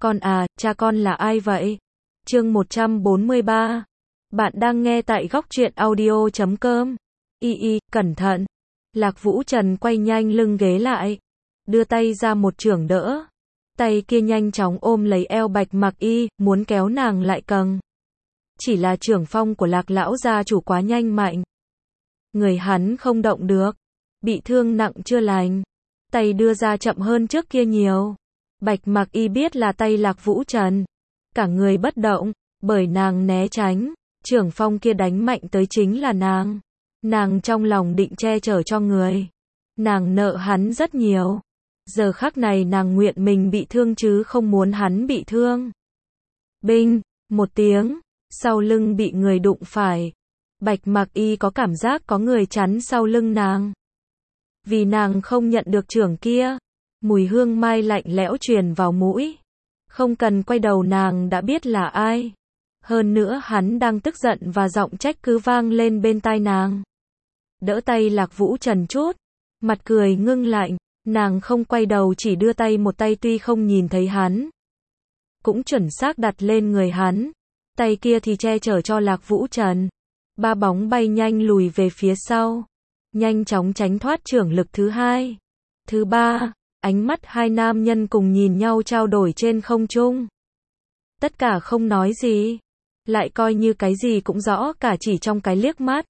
Con à, cha con là ai vậy? Chương 143. Bạn đang nghe tại góc truyện audio.com. Cẩn thận. Lạc Vũ Trần quay nhanh lưng ghế lại, đưa tay ra một chưởng đỡ. Tay kia nhanh chóng ôm lấy eo Bạch Mặc Y, muốn kéo nàng lại cầng. Chỉ là chưởng phong của Lạc lão gia chủ quá nhanh mạnh. Người hắn không động được, bị thương nặng chưa lành. Tay đưa ra chậm hơn trước kia nhiều. Bạch Mặc Y biết là tay Lạc Vũ Trần, cả người bất động, bởi nàng né tránh, chưởng phong kia đánh mạnh tới chính là nàng. Nàng trong lòng định che chở cho người. Nàng nợ hắn rất nhiều. Giờ khắc này nàng nguyện mình bị thương chứ không muốn hắn bị thương. Binh, một tiếng, sau lưng bị người đụng phải. Bạch Mặc Y có cảm giác có người chắn sau lưng nàng. Vì nàng không nhận được chưởng kia, mùi hương mai lạnh lẽo truyền vào mũi. Không cần quay đầu nàng đã biết là ai. Hơn nữa hắn đang tức giận và giọng trách cứ vang lên bên tai nàng. Đỡ tay Lạc Vũ Trần chút, mặt cười ngưng lạnh, nàng không quay đầu chỉ đưa tay một tay tuy không nhìn thấy hắn, cũng chuẩn xác đặt lên người hắn, tay kia thì che chở cho Lạc Vũ Trần. Ba bóng bay nhanh lùi về phía sau, nhanh chóng tránh thoát chưởng lực thứ hai, thứ ba. Ánh mắt hai nam nhân cùng nhìn nhau trao đổi trên không trung. Tất cả không nói gì, lại coi như cái gì cũng rõ cả chỉ trong cái liếc mắt.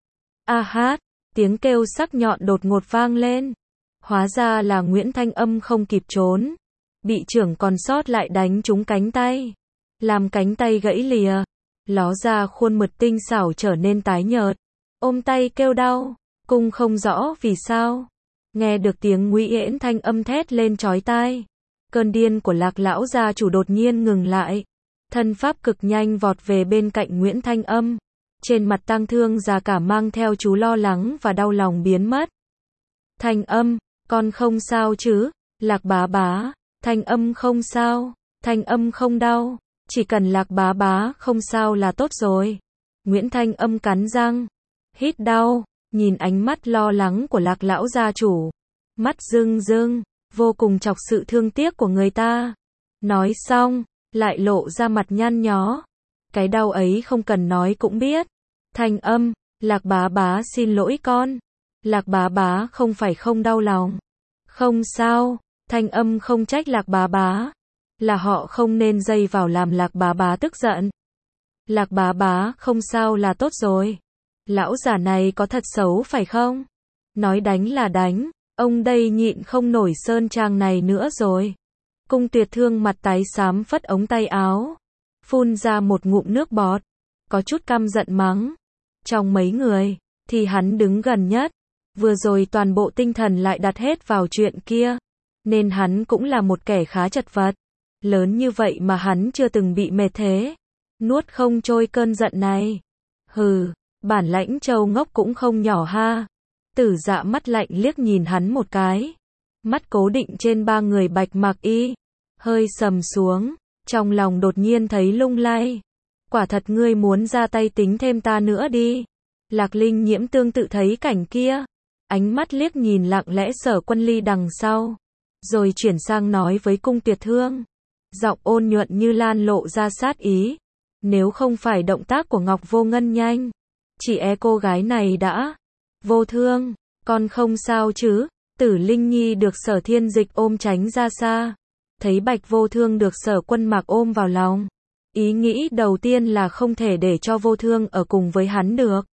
A hát, tiếng kêu sắc nhọn đột ngột vang lên. Hóa ra là Nguyễn Thanh Âm không kịp trốn, bị chưởng còn sót lại đánh trúng cánh tay, làm cánh tay gãy lìa, ló ra khuôn mực tinh xảo trở nên tái nhợt, ôm tay kêu đau, cung không rõ vì sao. Nghe được tiếng Nguyễn Thanh Âm thét lên chói tai, cơn điên của Lạc lão gia chủ đột nhiên ngừng lại, thân pháp cực nhanh vọt về bên cạnh Nguyễn Thanh Âm, trên mặt tang thương già cả mang theo chú lo lắng và đau lòng biến mất. Thanh Âm, con không sao chứ? Lạc bá bá, Thanh Âm không sao, Thanh Âm không đau, chỉ cần Lạc bá bá không sao là tốt rồi. Nguyễn Thanh Âm cắn răng, hít đau, nhìn ánh mắt lo lắng của Lạc lão gia chủ, mắt rưng rưng, vô cùng chọc sự thương tiếc của người ta. Nói xong, lại lộ ra mặt nhăn nhó. Cái đau ấy không cần nói cũng biết. Thanh Âm, Lạc bá bá xin lỗi con. Lạc bá bá không phải không đau lòng. Không sao, Thanh Âm không trách Lạc bá bá. Là họ không nên dây vào làm Lạc bá bá tức giận. Lạc bá bá không sao là tốt rồi. Lão già này có thật xấu phải không? Nói đánh là đánh, ông đây nhịn không nổi sơn trang này nữa rồi. Cung Tuyệt Thương mặt tái xám phất ống tay áo, phun ra một ngụm nước bọt, có chút căm giận mắng. Trong mấy người, thì hắn đứng gần nhất, vừa rồi toàn bộ tinh thần lại đặt hết vào chuyện kia, nên hắn cũng là một kẻ khá chật vật. Lớn như vậy mà hắn chưa từng bị mệt thế, nuốt không trôi cơn giận này. Hừ, bản lãnh trâu ngốc cũng không nhỏ ha. Tử Dạ mắt lạnh liếc nhìn hắn một cái, mắt cố định trên ba người Bạch Mặc Y, hơi sầm xuống, trong lòng đột nhiên thấy lung lay. Quả thật ngươi muốn ra tay tính thêm ta nữa đi. Lạc Linh Nhiễm tương tự thấy cảnh kia, ánh mắt liếc nhìn lặng lẽ Sở Quân Ly đằng sau, rồi chuyển sang nói với Cung Tuyệt Thương, giọng ôn nhuận như lan lộ ra sát ý. Nếu không phải động tác của Ngọc Vô Ngân nhanh, chỉ e cô gái này đã. Vô Thương, con không sao chứ? Tử Linh Nhi được Sở Thiên Dịch ôm tránh ra xa, thấy Bạch Vô Thương được Sở Quân Mạc ôm vào lòng, ý nghĩ đầu tiên là không thể để cho Vô Thương ở cùng với hắn được.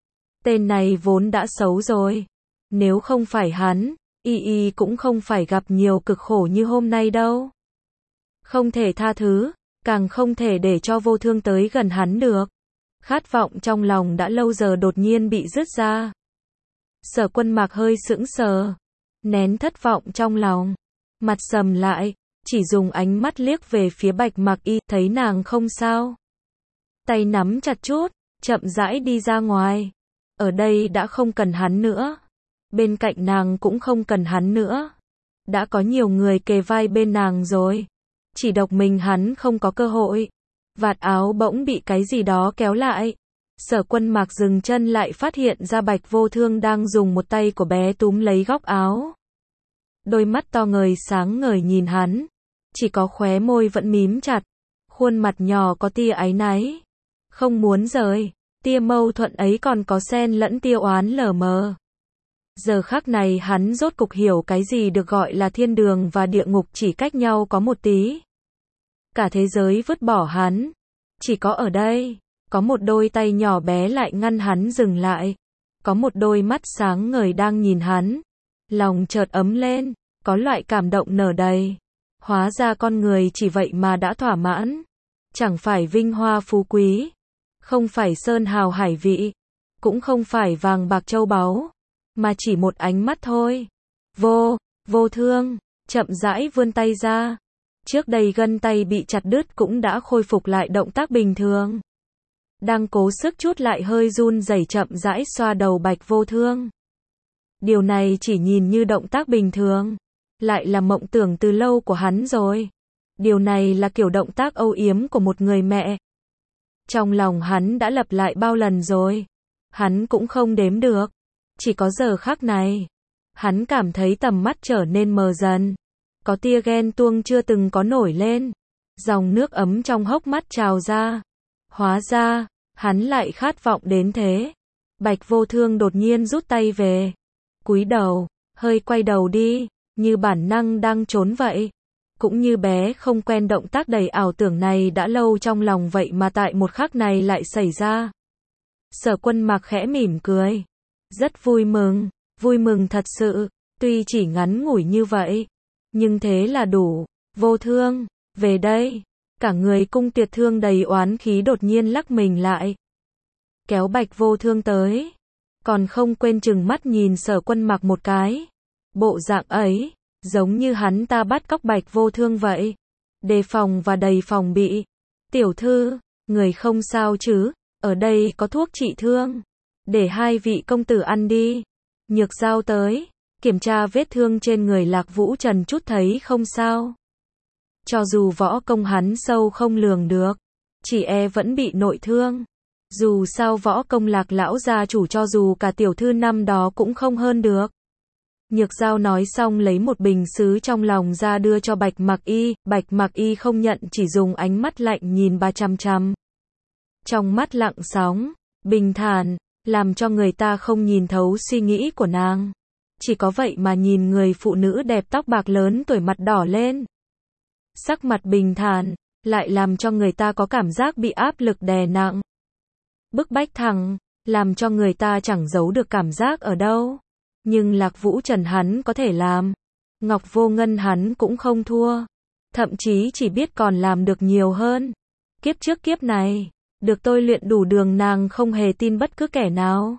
Tên này vốn đã xấu rồi, nếu không phải hắn, y cũng không phải gặp nhiều cực khổ như hôm nay đâu. Không thể tha thứ, càng không thể để cho Vô Thương tới gần hắn được. Khát vọng trong lòng đã lâu giờ đột nhiên bị dứt ra. Sở Quân Mạc hơi sững sờ, nén thất vọng trong lòng, mặt sầm lại, chỉ dùng ánh mắt liếc về phía Bạch Mặc Y, thấy nàng không sao, tay nắm chặt chút, chậm rãi đi ra ngoài. Ở đây đã không cần hắn nữa, bên cạnh nàng cũng không cần hắn nữa, đã có nhiều người kề vai bên nàng rồi, chỉ độc mình hắn không có cơ hội. Vạt áo bỗng bị cái gì đó kéo lại. Sở Quân Mạc dừng chân lại phát hiện ra Bạch Vô Thương đang dùng một tay của bé túm lấy góc áo. Đôi mắt to ngời sáng ngời nhìn hắn. chỉ có khóe môi vẫn mím chặt, khuôn mặt nhỏ có tia áy náy, không muốn rời, tia mâu thuẫn ấy còn có xen lẫn tia oán lờ mờ. Giờ khắc này hắn rốt cục hiểu cái gì được gọi là thiên đường và địa ngục chỉ cách nhau có một tí. Cả thế giới vứt bỏ hắn, chỉ có ở đây, có một đôi tay nhỏ bé lại ngăn hắn dừng lại, có một đôi mắt sáng ngời đang nhìn hắn. Lòng chợt ấm lên, có loại cảm động nở đầy. Hóa ra con người chỉ vậy mà đã thỏa mãn. Chẳng phải vinh hoa phú quý, không phải sơn hào hải vị, cũng không phải vàng bạc châu báu, mà chỉ một ánh mắt thôi. Vô thương, chậm rãi vươn tay ra. Trước đây gân tay bị chặt đứt cũng đã khôi phục lại động tác bình thường. Đang cố sức chút lại hơi run rẩy chậm rãi xoa đầu Bạch Vô Thương. Điều này chỉ nhìn như động tác bình thường, lại là mộng tưởng từ lâu của hắn rồi. Điều này là kiểu động tác âu yếm của một người mẹ. Trong lòng hắn đã lặp lại bao lần rồi, hắn cũng không đếm được. Chỉ có giờ khắc này, hắn cảm thấy tầm mắt trở nên mờ dần. Có tia ghen tuông chưa từng có nổi lên. Dòng nước ấm trong hốc mắt trào ra. Hóa ra, hắn lại khát vọng đến thế. Bạch Vô Thương đột nhiên rút tay về. Cúi đầu, hơi quay đầu đi, như bản năng đang trốn vậy. Cũng như bé không quen động tác đầy ảo tưởng này đã lâu trong lòng vậy mà tại một khắc này lại xảy ra. Sở Quân Mặc khẽ mỉm cười. Rất vui mừng thật sự, tuy chỉ ngắn ngủi như vậy. Nhưng thế là đủ. Vô Thương, về đây. Cả người Cung Tuyệt Thương đầy oán khí đột nhiên lắc mình lại. Kéo Bạch Vô Thương tới. Còn không quên chừng mắt nhìn Sở Quân Mặc một cái. Bộ dạng ấy, giống như hắn ta bắt cóc Bạch Vô Thương vậy. Đề phòng và đầy phòng bị. Tiểu thư, người không sao chứ, ở đây có thuốc trị thương. Để hai vị công tử ăn đi. Nhược Giao tới, kiểm tra vết thương trên người Lạc Vũ Trần chút thấy không sao. Cho dù võ công hắn sâu không lường được, chỉ e vẫn bị nội thương. Dù sao võ công Lạc lão gia chủ cho dù cả tiểu thư năm đó cũng không hơn được. Nhược Giao nói xong lấy một bình sứ trong lòng ra đưa cho Bạch Mặc Y. Bạch Mặc Y không nhận, chỉ dùng ánh mắt lạnh nhìn bà chằm chằm. Trong mắt lặng sóng, bình thản, làm cho người ta không nhìn thấu suy nghĩ của nàng. Chỉ có vậy mà nhìn người phụ nữ đẹp tóc bạc lớn tuổi mặt đỏ lên. Sắc mặt bình thản, lại làm cho người ta có cảm giác bị áp lực đè nặng. Bức bách thẳng, làm cho người ta chẳng giấu được cảm giác ở đâu. Nhưng Lạc Vũ Trần hắn có thể làm. Ngọc Vô Ngân hắn cũng không thua. Thậm chí chỉ biết còn làm được nhiều hơn. Kiếp trước kiếp này, được tôi luyện đủ đường nàng không hề tin bất cứ kẻ nào.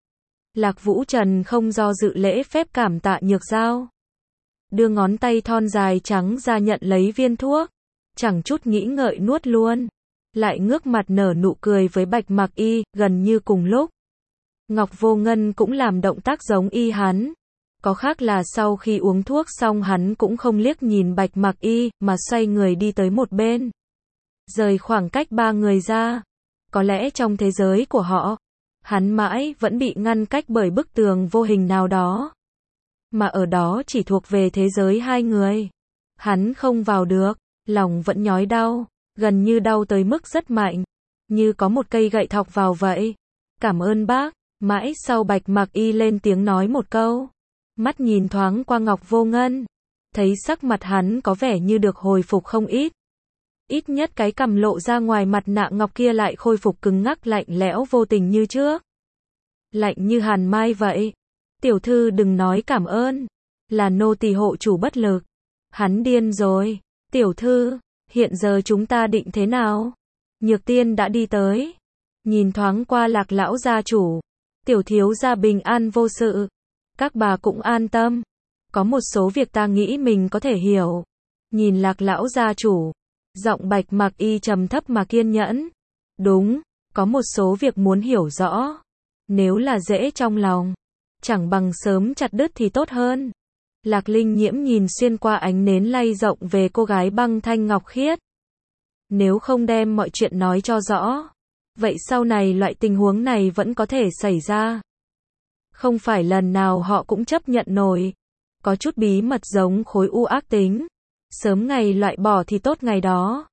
Lạc Vũ Trần không do dự lễ phép cảm tạ Nhược Giao. Đưa ngón tay thon dài trắng ra nhận lấy viên thuốc. Chẳng chút nghĩ ngợi nuốt luôn. Lại ngước mặt nở nụ cười với Bạch Mặc Y, gần như cùng lúc. Ngọc Vô Ngân cũng làm động tác giống y hắn. Có khác là sau khi uống thuốc xong hắn cũng không liếc nhìn Bạch Mặc Y, mà xoay người đi tới một bên. Rời khoảng cách ba người ra. Có lẽ trong thế giới của họ, hắn mãi vẫn bị ngăn cách bởi bức tường vô hình nào đó. Mà ở đó chỉ thuộc về thế giới hai người. Hắn không vào được, lòng vẫn nhói đau, gần như đau tới mức rất mạnh. Như có một cây gậy thọc vào vậy. Cảm ơn bác. Mãi sau Bạch Mặc Y lên tiếng nói một câu. Mắt nhìn thoáng qua Ngọc Vô Ngân. Thấy sắc mặt hắn có vẻ như được hồi phục không ít. Ít nhất cái cằm lộ ra ngoài mặt nạ ngọc kia lại khôi phục cứng ngắc lạnh lẽo vô tình như trước. Lạnh như hàn mai vậy. Tiểu thư đừng nói cảm ơn. Là nô tỳ hộ chủ bất lực. Hắn điên rồi. Tiểu thư, hiện giờ chúng ta định thế nào? Nhược Tiên đã đi tới. Nhìn thoáng qua Lạc lão gia chủ. Tiểu thiếu gia bình an vô sự. Các bà cũng an tâm. Có một số việc ta nghĩ mình có thể hiểu. Nhìn Lạc lão gia chủ. Giọng Bạch Mặc Y trầm thấp mà kiên nhẫn. Đúng, có một số việc muốn hiểu rõ. Nếu là dễ trong lòng, chẳng bằng sớm chặt đứt thì tốt hơn. Lạc Linh Nhiễm nhìn xuyên qua ánh nến lay rộng về cô gái băng thanh ngọc khiết. Nếu không đem mọi chuyện nói cho rõ, vậy sau này loại tình huống này vẫn có thể xảy ra. Không phải lần nào họ cũng chấp nhận nổi. Có chút bí mật giống khối u ác tính. Sớm ngày loại bỏ thì tốt ngày đó.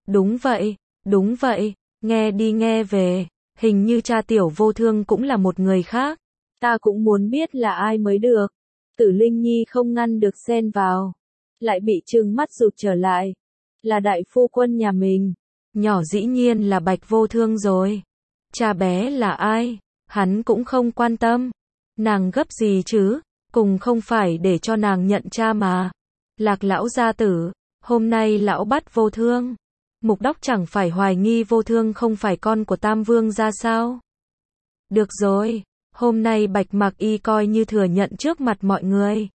Đúng vậy, nghe đi nghe về, hình như cha Tiểu Vô Thương cũng là một người khác. Ta cũng muốn biết là ai mới được. Tử Linh Nhi không ngăn được xen vào. Lại bị trừng mắt rụt trở lại. Là đại phu quân nhà mình. Nhỏ dĩ nhiên là Bạch Vô Thương rồi. Cha bé là ai? Hắn cũng không quan tâm. Nàng gấp gì chứ? Cùng không phải để cho nàng nhận cha mà. Lạc lão gia tử, hôm nay lão bắt Vô Thương. Mục Đốc chẳng phải hoài nghi Vô Thương không phải con của Tam Vương ra sao? Được rồi, hôm nay Bạch Mặc Y coi như thừa nhận trước mặt mọi người.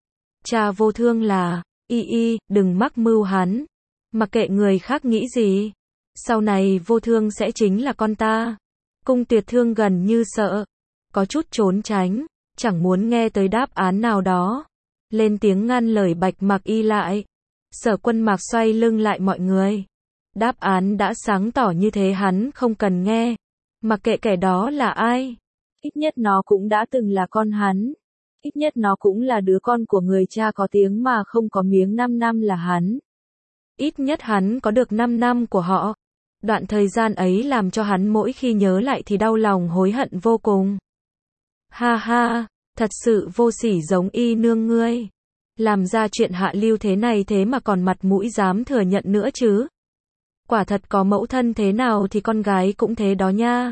Cha Vô Thương là, y, đừng mắc mưu hắn. Mặc kệ người khác nghĩ gì. Sau này Vô Thương sẽ chính là con ta. Cung Tuyệt Thương gần như sợ. Có chút trốn tránh, chẳng muốn nghe tới đáp án nào đó. Lên tiếng ngăn lời Bạch Mặc Y lại. Sở Quân Mạc xoay lưng lại mọi người. Đáp án đã sáng tỏ như thế hắn không cần nghe. Mặc kệ kẻ đó là ai. Ít nhất nó cũng đã từng là con hắn. Ít nhất nó cũng là đứa con của người cha có tiếng mà không có miếng 5 năm là hắn. Ít nhất hắn có được 5 năm của họ. Đoạn thời gian ấy làm cho hắn mỗi khi nhớ lại thì đau lòng hối hận vô cùng. Ha ha, thật sự vô sỉ giống y nương ngươi. Làm ra chuyện hạ lưu thế này thế mà còn mặt mũi dám thừa nhận nữa chứ. Quả thật có mẫu thân thế nào thì con gái cũng thế đó nha.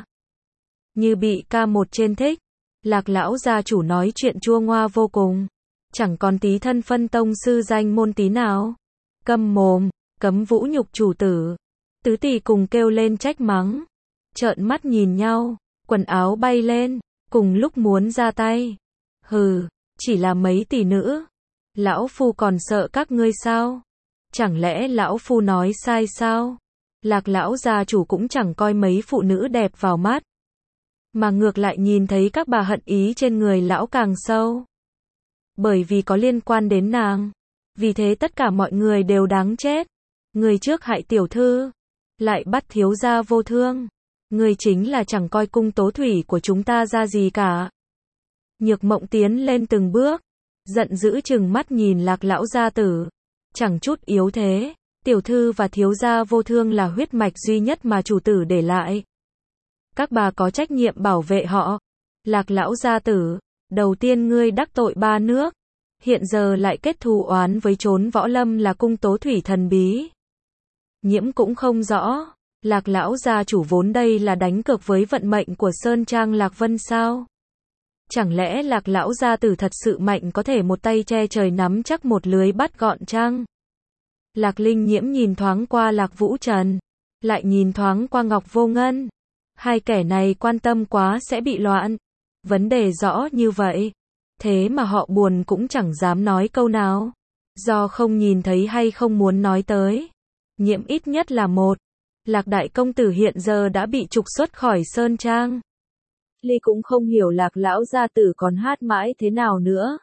Như bị ca một trên thích. Lạc lão gia chủ nói chuyện chua ngoa vô cùng. Chẳng còn tí thân phân tông sư danh môn tí nào. Câm mồm, cấm vũ nhục chủ tử. Tứ tỷ cùng kêu lên trách mắng. Trợn mắt nhìn nhau, quần áo bay lên, cùng lúc muốn ra tay. Hừ, chỉ là mấy tỷ nữ. Lão phu còn sợ các ngươi sao? Chẳng lẽ lão phu nói sai sao? Lạc lão gia chủ cũng chẳng coi mấy phụ nữ đẹp vào mắt. Mà ngược lại nhìn thấy các bà hận ý trên người lão càng sâu. Bởi vì có liên quan đến nàng. Vì thế tất cả mọi người đều đáng chết. Người trước hại tiểu thư. Lại bắt thiếu gia Vô Thương. Người chính là chẳng coi cung tố thủy của chúng ta ra gì cả. Nhược Mộng tiến lên từng bước. Giận dữ chừng mắt nhìn Lạc lão gia tử. Chẳng chút yếu thế. Tiểu thư và thiếu gia Vô Thương là huyết mạch duy nhất mà chủ tử để lại. Các bà có trách nhiệm bảo vệ họ. Lạc lão gia tử, đầu tiên ngươi đắc tội ba nước. Hiện giờ lại kết thù oán với chốn võ lâm là cung tố thủy thần bí. Nhiễm cũng không rõ. Lạc lão gia chủ vốn đây là đánh cược với vận mệnh của Sơn Trang Lạc Vân sao? Chẳng lẽ Lạc lão gia tử thật sự mạnh có thể một tay che trời nắm chắc một lưới bắt gọn chăng? Lạc Linh Nhiễm nhìn thoáng qua Lạc Vũ Trần, lại nhìn thoáng qua Ngọc Vô Ngân. Hai kẻ này quan tâm quá sẽ bị loạn. Vấn đề rõ như vậy. Thế mà họ buồn cũng chẳng dám nói câu nào. Do không nhìn thấy hay không muốn nói tới. Nhiễm ít nhất là một. Lạc đại công tử hiện giờ đã bị trục xuất khỏi Sơn Trang. Ly cũng không hiểu Lạc lão gia tử còn hát mãi thế nào nữa.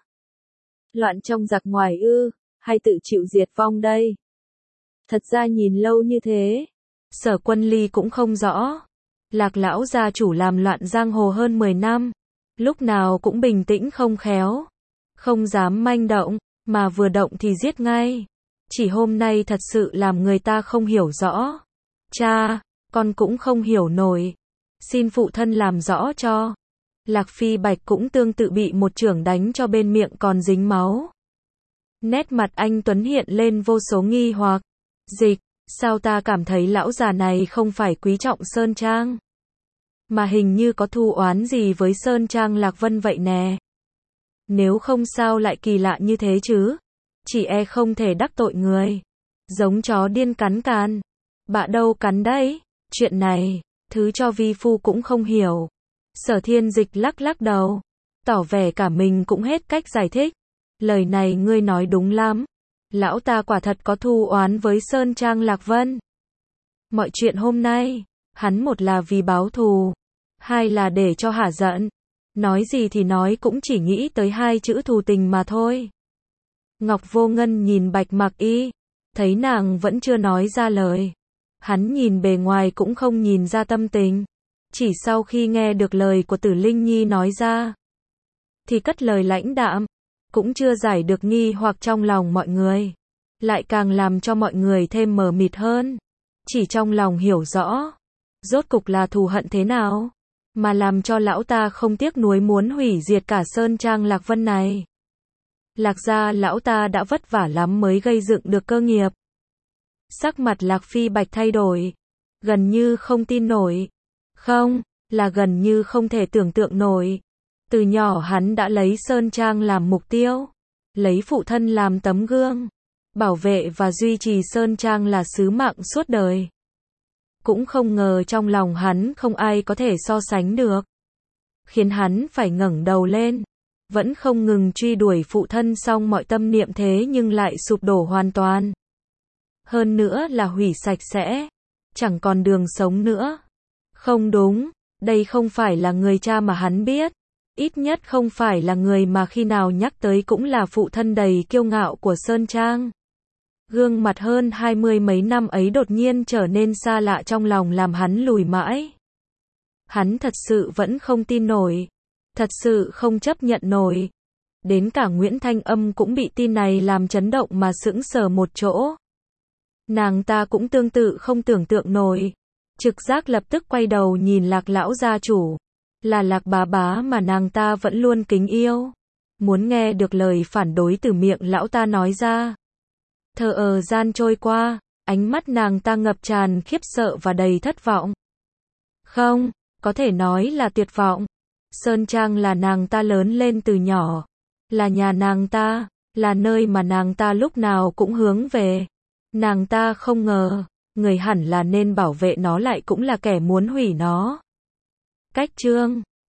Loạn trong giặc ngoài ư, hay tự chịu diệt vong đây? Thật ra nhìn lâu như thế, Sở Quân Ly cũng không rõ. Lạc lão gia chủ làm loạn giang hồ hơn 10 năm. Lúc nào cũng bình tĩnh không khéo. Không dám manh động, mà vừa động thì giết ngay. Chỉ hôm nay thật sự làm người ta không hiểu rõ. Cha, con cũng không hiểu nổi. Xin phụ thân làm rõ cho. Lạc Phi Bạch cũng tương tự bị một chưởng đánh cho bên miệng còn dính máu. Nét mặt anh Tuấn hiện lên vô số nghi hoặc. Dịch, sao ta cảm thấy lão già này không phải quý trọng Sơn Trang? Mà hình như có thù oán gì với Sơn Trang Lạc Vân vậy nè. Nếu không sao lại kỳ lạ như thế chứ? Chỉ e không thể đắc tội người. Giống chó điên cắn can. Bạ đâu cắn đấy? Chuyện này, thứ cho vi phu cũng không hiểu. Sở Thiên Dịch lắc lắc đầu. Tỏ vẻ cả mình cũng hết cách giải thích. Lời này ngươi nói đúng lắm. Lão ta quả thật có thù oán với Sơn Trang Lạc Vân. Mọi chuyện hôm nay, hắn một là vì báo thù, hai là để cho hả giận. Nói gì thì nói cũng chỉ nghĩ tới hai chữ thù tình mà thôi. Ngọc Vô Ngân nhìn Bạch Mặc Y, thấy nàng vẫn chưa nói ra lời. Hắn nhìn bề ngoài cũng không nhìn ra tâm tình. Chỉ sau khi nghe được lời của Tử Linh Nhi nói ra, thì cất lời lãnh đạm, cũng chưa giải được nghi hoặc trong lòng mọi người. lại càng làm cho mọi người thêm mờ mịt hơn. Chỉ trong lòng hiểu rõ, rốt cục là thù hận thế nào, mà làm cho lão ta không tiếc nuối muốn hủy diệt cả sơn trang Lạc Vân này. Lạc gia lão ta đã vất vả lắm mới gây dựng được cơ nghiệp. Sắc mặt Lạc Phi Bạch thay đổi, gần như không tin nổi. Không, là gần như không thể tưởng tượng nổi. Từ nhỏ hắn đã lấy sơn trang làm mục tiêu, lấy phụ thân làm tấm gương, bảo vệ và duy trì sơn trang là sứ mạng suốt đời. Cũng không ngờ trong lòng hắn không ai có thể so sánh được, khiến hắn phải ngẩng đầu lên, vẫn không ngừng truy đuổi phụ thân, xong mọi tâm niệm thế nhưng lại sụp đổ hoàn toàn. Hơn nữa là hủy sạch sẽ, chẳng còn đường sống nữa. Không đúng, đây không phải là người cha mà hắn biết, ít nhất không phải là người mà khi nào nhắc tới cũng là phụ thân đầy kiêu ngạo của sơn trang. Gương mặt hơn 20 mấy năm ấy đột nhiên trở nên xa lạ trong lòng làm hắn lùi mãi. Hắn thật sự vẫn không tin nổi, thật sự không chấp nhận nổi. Đến cả Nguyễn Thanh Âm cũng bị tin này làm chấn động mà sững sờ một chỗ. Nàng ta cũng tương tự không tưởng tượng nổi, trực giác lập tức quay đầu nhìn Lạc lão gia chủ, là Lạc bá bá mà nàng ta vẫn luôn kính yêu, muốn nghe được lời phản đối từ miệng lão ta nói ra. Thờ gian trôi qua, ánh mắt nàng ta ngập tràn khiếp sợ và đầy thất vọng. Không, có thể nói là tuyệt vọng. Sơn trang là nàng ta lớn lên từ nhỏ, là nhà nàng ta, là nơi mà nàng ta lúc nào cũng hướng về. Nàng ta không ngờ, người hẳn là nên bảo vệ nó lại cũng là kẻ muốn hủy nó. Cách chương